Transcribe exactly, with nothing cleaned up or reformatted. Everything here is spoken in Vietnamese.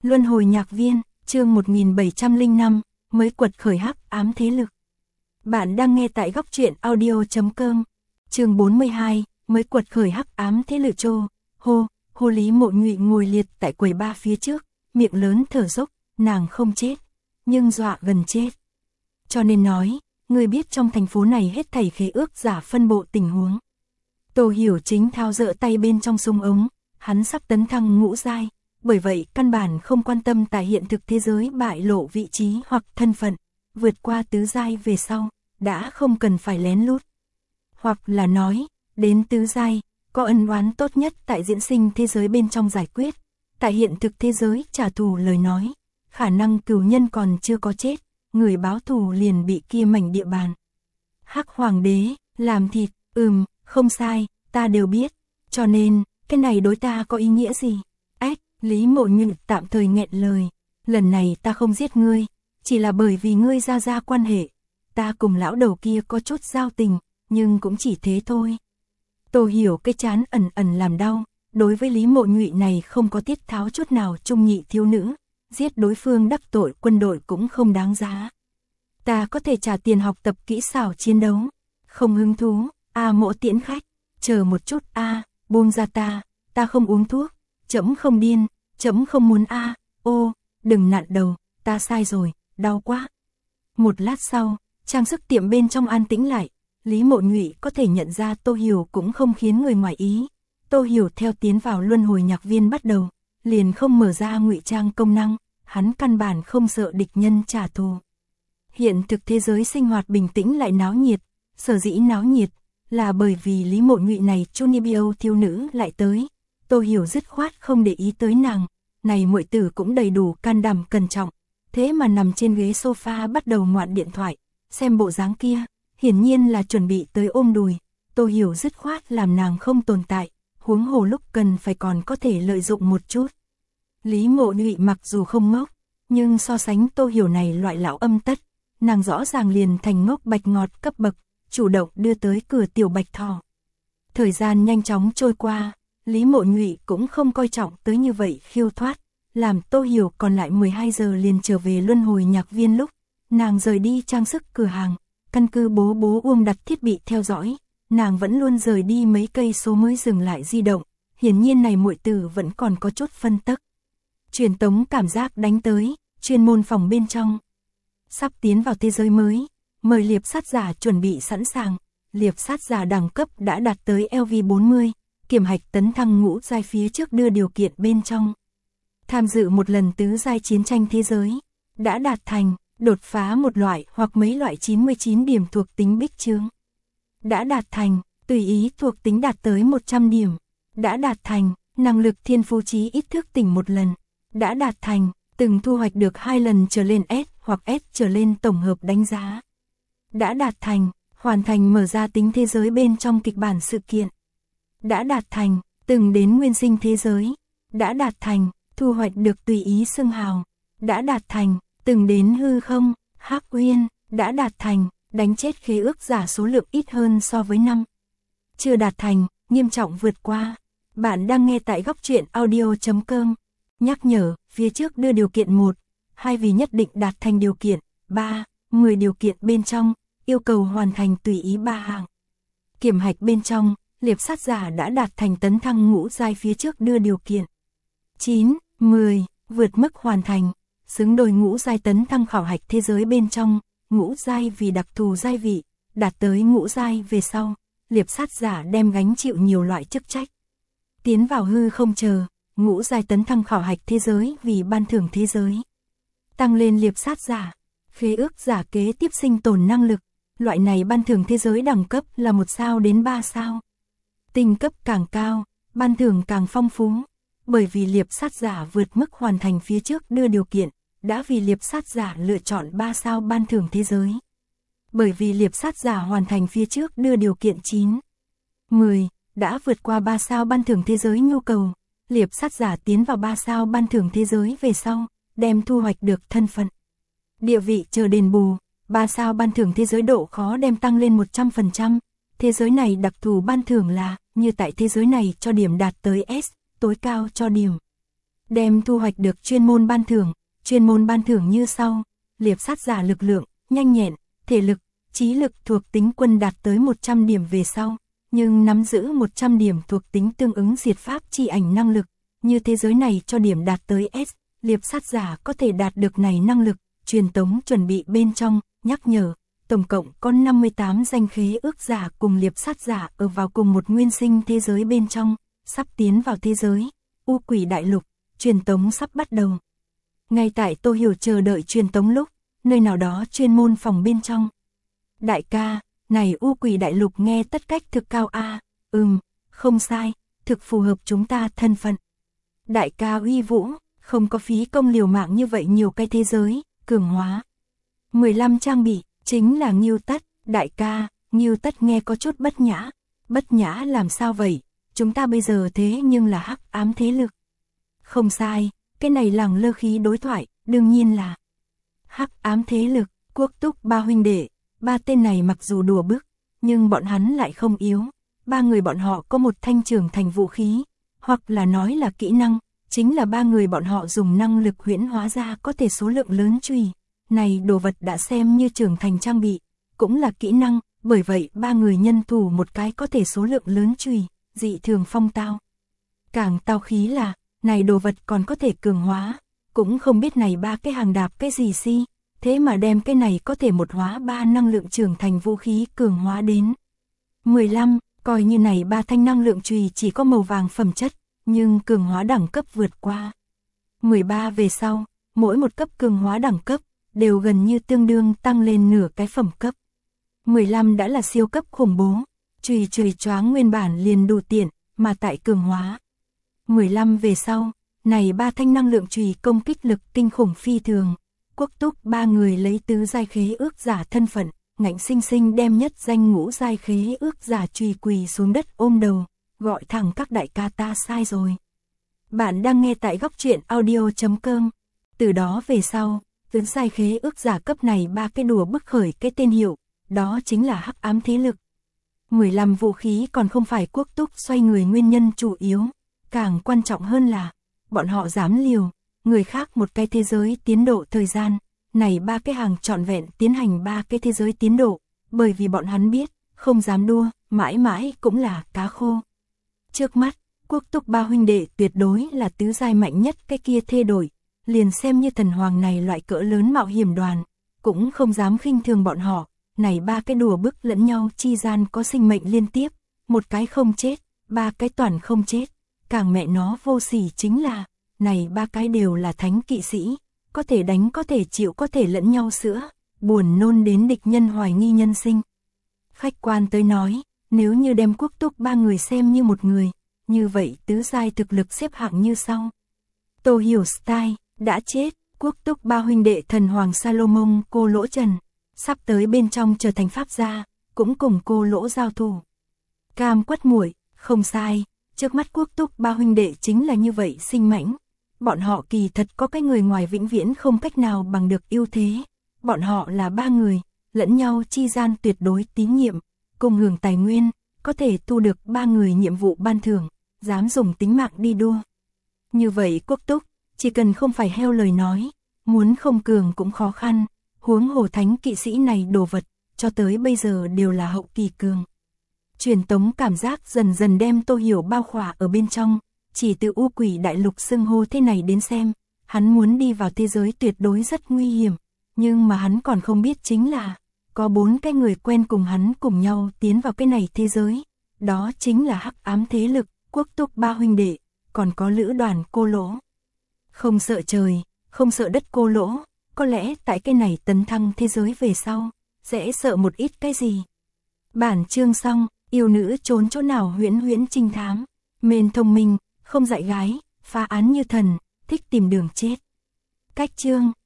Luân hồi nhạc viên, chương một nghìn bảy trăm lẻ năm, mới quật khởi hắc ám thế lực. Bạn đang nghe tại góc truyện audio chấm com. Chương bốn mươi hai, mới quật khởi hắc ám thế lực trô. Hô, hô Lý Mộ Nhụy ngồi liệt tại quầy ba phía trước, miệng lớn thở dốc, nàng không chết, nhưng dọa gần chết. Cho nên nói, người biết trong thành phố này hết thảy khế ước giả phân bộ tình huống. Tô Hiểu Chính thao dỡ tay bên trong súng ống, hắn sắp tấn thăng ngũ giai, bởi vậy căn bản không quan tâm tại hiện thực thế giới bại lộ vị trí hoặc thân phận, vượt qua tứ giai về sau, đã không cần phải lén lút. Hoặc là nói, đến tứ giai, có ân oán tốt nhất tại diễn sinh thế giới bên trong giải quyết, tại hiện thực thế giới trả thù lời nói, khả năng cửu nhân còn chưa có chết, người báo thù liền bị kia mảnh địa bàn. Hắc Hoàng đế, làm thịt, ừm, không sai, ta đều biết, cho nên, cái này đối ta có ý nghĩa gì? Ách, Lý Mộ Nhụy tạm thời nghẹn lời, lần này ta không giết ngươi, chỉ là bởi vì ngươi ra ra quan hệ, ta cùng lão đầu kia có chút giao tình, nhưng cũng chỉ thế thôi. Tô Hiểu cái chán ẩn ẩn làm đau, đối với Lý Mộ Nhụy này không có tiết tháo chút nào trung nhị thiếu nữ, giết đối phương đắc tội quân đội cũng không đáng giá. Ta có thể trả tiền học tập kỹ xảo chiến đấu, không hứng thú, a Mộ tiễn khách, chờ một chút a, buông ra ta, ta không uống thuốc, trẫm không điên, trẫm không muốn a, ô, đừng nặn đầu, ta sai rồi, đau quá. Một lát sau, trang sức tiệm bên trong an tĩnh lại, Lý Mộ Nhụy có thể nhận ra Tô Hiểu cũng không khiến người ngoài ý. Tô Hiểu theo tiến vào luân hồi nhạc viên bắt đầu, liền không mở ra ngụy trang công năng, hắn căn bản không sợ địch nhân trả thù. Hiện thực thế giới sinh hoạt bình tĩnh lại náo nhiệt, sở dĩ náo nhiệt là bởi vì Lý Mộ Nhụy này Chunibyo thiếu nữ lại tới. Tô Hiểu dứt khoát không để ý tới nàng, này muội tử cũng đầy đủ can đảm cẩn trọng, thế mà nằm trên ghế sofa bắt đầu ngoạn điện thoại, xem bộ dáng kia, hiển nhiên là chuẩn bị tới ôm đùi. Tô Hiểu dứt khoát làm nàng không tồn tại, huống hồ lúc cần phải còn có thể lợi dụng một chút. Lý Mộ Nhụy mặc dù không ngốc, nhưng so sánh Tô Hiểu này loại lão âm tất, nàng rõ ràng liền thành ngốc bạch ngọt cấp bậc, chủ động đưa tới cửa tiểu bạch thỏ. Thời gian nhanh chóng trôi qua, Lý Mộ Nhụy cũng không coi trọng tới như vậy khiêu thoát, làm Tô Hiểu còn lại mười hai giờ liền trở về luân hồi nhạc viên lúc, nàng rời đi trang sức cửa hàng, căn cứ bố bố Uông đặt thiết bị theo dõi, nàng vẫn luôn rời đi mấy cây số mới dừng lại di động, hiển nhiên này muội tử vẫn còn có chút phân tắc. Truyền tống cảm giác đánh tới, chuyên môn phòng bên trong. Sắp tiến vào thế giới mới, mời liệp sát giả chuẩn bị sẵn sàng, liệp sát giả đẳng cấp đã đạt tới L V bốn mươi, kiểm hạch tấn thăng ngũ giai phía trước đưa điều kiện bên trong. Tham dự một lần tứ giai chiến tranh thế giới, đã đạt thành, đột phá một loại hoặc mấy loại chín mươi chín điểm thuộc tính bích chướng. Đã đạt thành, tùy ý thuộc tính đạt tới một trăm điểm. Đã đạt thành, năng lực thiên phú chí ít thức tỉnh một lần. Đã đạt thành, từng thu hoạch được hai lần trở lên S hoặc S trở lên tổng hợp đánh giá. Đã đạt thành, hoàn thành mở ra tính thế giới bên trong kịch bản sự kiện. Đã đạt thành, từng đến nguyên sinh thế giới. Đã đạt thành, thu hoạch được tùy ý xưng hào. Đã đạt thành, từng đến hư không, Hắc Uyên. Đã đạt thành, đánh chết khế ước giả số lượng ít hơn so với năm. Chưa đạt thành, nghiêm trọng vượt qua. Bạn đang nghe tại góc truyện audio chấm com. Nhắc nhở, phía trước đưa điều kiện một, hai vì nhất định đạt thành điều kiện, ba, mười điều kiện bên trong, yêu cầu hoàn thành tùy ý ba hạng. Kiểm hạch bên trong, liệp sát giả đã đạt thành tấn thăng ngũ giai phía trước đưa điều kiện. chín, mười, vượt mức hoàn thành, xứng đôi ngũ giai tấn thăng khảo hạch thế giới bên trong, ngũ giai vì đặc thù giai vị, đạt tới ngũ giai về sau, liệp sát giả đem gánh chịu nhiều loại chức trách. Tiến vào hư không chờ, ngũ giai tấn thăng khảo hạch thế giới vì ban thưởng thế giới. Tăng lên liệp sát giả, khế ước giả kế tiếp sinh tồn năng lực, loại này ban thưởng thế giới đẳng cấp là một sao đến ba sao. Tinh cấp càng cao, ban thưởng càng phong phú, bởi vì liệp sát giả vượt mức hoàn thành phía trước đưa điều kiện, đã vì liệp sát giả lựa chọn ba sao ban thưởng thế giới. Bởi vì liệp sát giả hoàn thành phía trước đưa điều kiện chín, mười, đã vượt qua ba sao ban thưởng thế giới nhu cầu, liệp sát giả tiến vào ba sao ban thưởng thế giới về sau, đem thu hoạch được thân phận, địa vị chờ đền bù, ba sao ban thưởng thế giới độ khó đem tăng lên một trăm phần trăm, thế giới này đặc thù ban thưởng là, như tại thế giới này cho điểm đạt tới S, tối cao cho điểm đem thu hoạch được chuyên môn ban thưởng, chuyên môn ban thưởng như sau: liệp sát giả lực lượng, nhanh nhẹn, thể lực, trí lực thuộc tính quân đạt tới một trăm điểm về sau, nhưng nắm giữ một trăm điểm thuộc tính tương ứng diệt pháp chi ảnh năng lực, như thế giới này cho điểm đạt tới S, liệp sát giả có thể đạt được này năng lực. Truyền tống chuẩn bị bên trong, nhắc nhở, tổng cộng có năm mươi tám danh khế ước giả cùng liệp sát giả ở vào cùng một nguyên sinh thế giới bên trong, sắp tiến vào thế giới U Quỷ Đại Lục, truyền tống sắp bắt đầu. Ngay tại Tô Hiểu chờ đợi truyền tống lúc, nơi nào đó chuyên môn phòng bên trong. Đại ca, này U Quỷ Đại Lục nghe tất cách thực cao a, à, ừm, không sai, thực phù hợp chúng ta thân phận. Đại ca uy vũ, không có phí công liều mạng như vậy nhiều cái thế giới, cường hóa. mười lăm trang bị, chính là Ngưu Tất, đại ca, Ngưu Tất nghe có chút bất nhã. Bất nhã làm sao vậy, chúng ta bây giờ thế nhưng là hắc ám thế lực. Không sai, cái này lẳng lơ khí đối thoại, đương nhiên là hắc ám thế lực. Quốc Túc ba huynh đệ, ba tên này mặc dù đùa bức, nhưng bọn hắn lại không yếu. Ba người bọn họ có một thanh trưởng thành vũ khí, hoặc là nói là kỹ năng, chính là ba người bọn họ dùng năng lực huyễn hóa ra có thể số lượng lớn chùy. Này đồ vật đã xem như trưởng thành trang bị, cũng là kỹ năng, bởi vậy ba người nhân thủ một cái có thể số lượng lớn chùy, dị thường phong tao. Càng tao khí là, này đồ vật còn có thể cường hóa, cũng không biết này ba cái hàng đạp cái gì si, thế mà đem cái này có thể một hóa ba năng lượng trưởng thành vũ khí cường hóa đến mười lăm, coi như này ba thanh năng lượng chùy chỉ có màu vàng phẩm chất, nhưng cường hóa đẳng cấp vượt qua mười ba về sau, mỗi một cấp cường hóa đẳng cấp đều gần như tương đương tăng lên nửa cái phẩm cấp. mười lăm đã là siêu cấp khủng bố, chùy chùy choáng nguyên bản liền đủ tiện, mà tại cường hóa mười lăm về sau, này ba thanh năng lượng chùy công kích lực kinh khủng phi thường. Quốc Túc ba người lấy tứ giai khế ước giả thân phận, ngạnh sinh sinh đem nhất danh ngũ giai khế ước giả chùy quỳ xuống đất ôm đầu, gọi thẳng các đại ca ta sai rồi. Bạn đang nghe tại góc truyện audio chấm com. Từ đó về sau, tứ giai khế ước giả cấp này ba cái đùa bức khởi cái tên hiệu, đó chính là hắc ám thế lực. mười lăm vũ khí còn không phải Quốc Túc xoay người nguyên nhân chủ yếu, càng quan trọng hơn là bọn họ dám liều người khác một cái thế giới tiến độ thời gian, này ba cái hàng trọn vẹn tiến hành ba cái thế giới tiến độ, bởi vì bọn hắn biết, không dám đua, mãi mãi cũng là cá khô. Trước mắt, Quốc Túc ba huynh đệ tuyệt đối là tứ giai mạnh nhất cái kia thê đổi, liền xem như thần hoàng này loại cỡ lớn mạo hiểm đoàn, cũng không dám khinh thường bọn họ, này ba cái đùa bức lẫn nhau chi gian có sinh mệnh liên tiếp, một cái không chết, ba cái toàn không chết, càng mẹ nó vô sỉ chính là, này ba cái đều là thánh kỵ sĩ, có thể đánh có thể chịu có thể lẫn nhau sữa, buồn nôn đến địch nhân hoài nghi nhân sinh. Khách quan tới nói, nếu như đem Quốc Túc ba người xem như một người, như vậy tứ giai thực lực xếp hạng như sau. Tô Hiểu Style, đã chết, Quốc Túc ba huynh đệ thần hoàng Salomon cô Lỗ Trần, sắp tới bên trong trở thành pháp gia, cũng cùng cô Lỗ giao thủ. Cam Quất Muội, không sai, trước mắt Quốc Túc ba huynh đệ chính là như vậy sinh mãnh. Bọn họ kỳ thật có cái người ngoài vĩnh viễn không cách nào bằng được ưu thế. Bọn họ là ba người, lẫn nhau chi gian tuyệt đối tín nhiệm, cùng hưởng tài nguyên, có thể thu được ba người nhiệm vụ ban thưởng, dám dùng tính mạng đi đua. Như vậy Quốc Túc, chỉ cần không phải heo lời nói, muốn không cường cũng khó khăn, huống hồ thánh kỵ sĩ này đồ vật, cho tới bây giờ đều là hậu kỳ cường. Truyền tống cảm giác dần dần đem Tô Hiểu bao khỏa ở bên trong, chỉ từ U Quỷ Đại Lục xưng hô thế này đến xem, hắn muốn đi vào thế giới tuyệt đối rất nguy hiểm, nhưng mà hắn còn không biết chính là, có bốn cái người quen cùng hắn cùng nhau tiến vào cái này thế giới, đó chính là hắc ám thế lực, Quốc Túc ba huynh đệ, còn có lữ đoàn cô Lỗ. Không sợ trời, không sợ đất cô Lỗ, có lẽ tại cái này tấn thăng thế giới về sau, sẽ sợ một ít cái gì. Bản chương xong, yêu nữ trốn chỗ nào huyễn huyễn trinh thám, mên thông minh, không dạy gái, phá án như thần, thích tìm đường chết. Cách chương